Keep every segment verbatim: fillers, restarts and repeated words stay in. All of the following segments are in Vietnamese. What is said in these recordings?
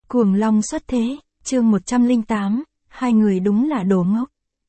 Cuồng long xuất thế, chương một trăm lẻ tám, hai người đúng là đồ ngốc.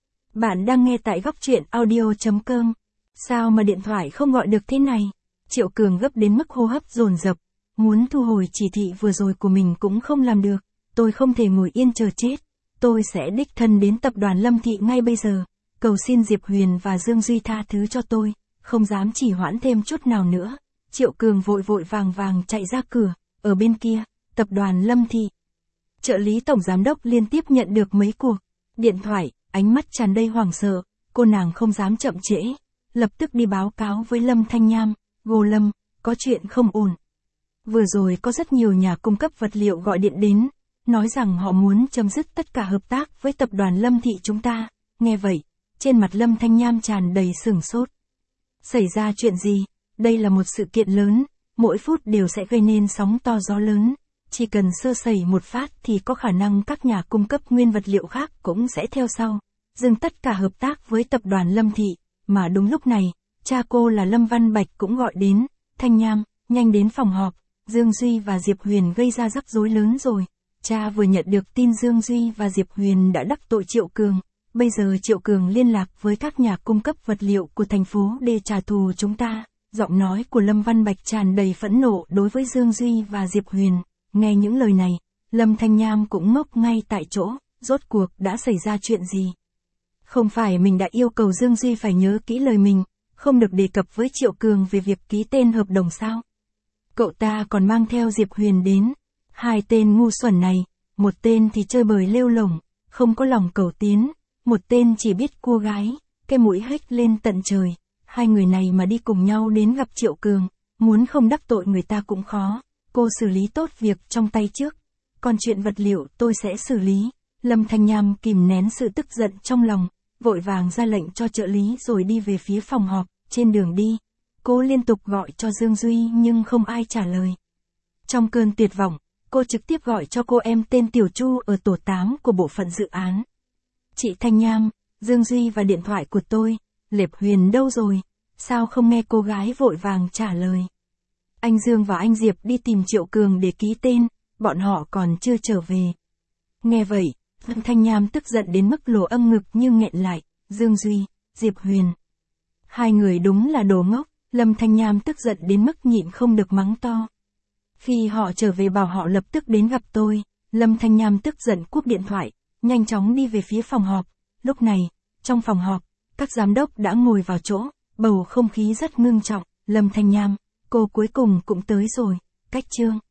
Bạn đang nghe tại góc truyện audio chấm com. Sao mà điện thoại không gọi được thế này? Triệu Cường gấp đến mức hô hấp dồn dập, muốn thu hồi chỉ thị vừa rồi của mình cũng không làm được. Tôi không thể ngồi yên chờ chết. Tôi sẽ đích thân đến tập đoàn Lâm Thị ngay bây giờ, cầu xin Diệp Huyền và Dương Duy tha thứ cho tôi, không dám trì hoãn thêm chút nào nữa. Triệu Cường vội vội vàng vàng chạy ra cửa, ở bên kia, tập đoàn Lâm Thị. Trợ lý tổng giám đốc liên tiếp nhận được mấy cuộc điện thoại, ánh mắt tràn đầy hoảng sợ, cô nàng không dám chậm trễ, lập tức đi báo cáo với Lâm Thanh Nham, "Cô Lâm, có chuyện không ổn." Vừa rồi có rất nhiều nhà cung cấp vật liệu gọi điện đến, nói rằng họ muốn chấm dứt tất cả hợp tác với tập đoàn Lâm Thị chúng ta. Nghe vậy, trên mặt Lâm Thanh Nham tràn đầy sửng sốt. Xảy ra chuyện gì? Đây là một sự kiện lớn, mỗi phút đều sẽ gây nên sóng to gió lớn. Chỉ cần sơ sẩy một phát thì có khả năng các nhà cung cấp nguyên vật liệu khác cũng sẽ theo sau, dừng tất cả hợp tác với tập đoàn Lâm Thị. Mà đúng lúc này, cha cô là Lâm Văn Bạch cũng gọi đến, "Thanh Nham, nhanh đến phòng họp, Dương Duy và Diệp Huyền gây ra rắc rối lớn rồi." Cha vừa nhận được tin Dương Duy và Diệp Huyền đã đắc tội Triệu Cường, bây giờ Triệu Cường liên lạc với các nhà cung cấp vật liệu của thành phố để trả thù chúng ta. Giọng nói của Lâm Văn Bạch tràn đầy phẫn nộ đối với Dương Duy và Diệp Huyền. Nghe những lời này, Lâm Thanh Nham cũng ngốc ngay tại chỗ, rốt cuộc đã xảy ra chuyện gì? Không phải mình đã yêu cầu Dương Duy phải nhớ kỹ lời mình, không được đề cập với Triệu Cường về việc ký tên hợp đồng sao? Cậu ta còn mang theo Diệp Huyền đến. Hai tên ngu xuẩn này, một tên thì chơi bời lêu lổng, không có lòng cầu tiến, một tên chỉ biết cua gái, cái mũi hếch lên tận trời. Hai người này mà đi cùng nhau đến gặp Triệu Cường, muốn không đắc tội người ta cũng khó. Cô xử lý tốt việc trong tay trước, còn chuyện vật liệu tôi sẽ xử lý. Lâm Thanh Nham kìm nén sự tức giận trong lòng, vội vàng ra lệnh cho trợ lý rồi đi về phía phòng họp. Trên đường đi, cô liên tục gọi cho Dương Duy nhưng không ai trả lời. Trong cơn tuyệt vọng, cô trực tiếp gọi cho cô em tên Tiểu Chu ở tổ tám của bộ phận dự án. "Chị Thanh Nham, Dương Duy và điện thoại của tôi, Diệp Huyền đâu rồi?" Sao không nghe cô gái vội vàng trả lời. Anh Dương và anh Diệp đi tìm Triệu Cường để ký tên, bọn họ còn chưa trở về. Nghe vậy, Lâm Thanh Nham tức giận đến mức lỗ âm ngực như nghẹn lại. Dương Duy, Diệp Huyền, hai người đúng là đồ ngốc. Lâm Thanh Nham tức giận đến mức nhịn không được mắng to. "Khi họ trở về bảo họ lập tức đến gặp tôi." Lâm Thanh Nham tức giận cúp điện thoại, nhanh chóng đi về phía phòng họp. Lúc này, trong phòng họp, các giám đốc đã ngồi vào chỗ, bầu không khí rất ngưng trọng. "Lâm Thanh Nham, cô cuối cùng cũng tới rồi." Cách chương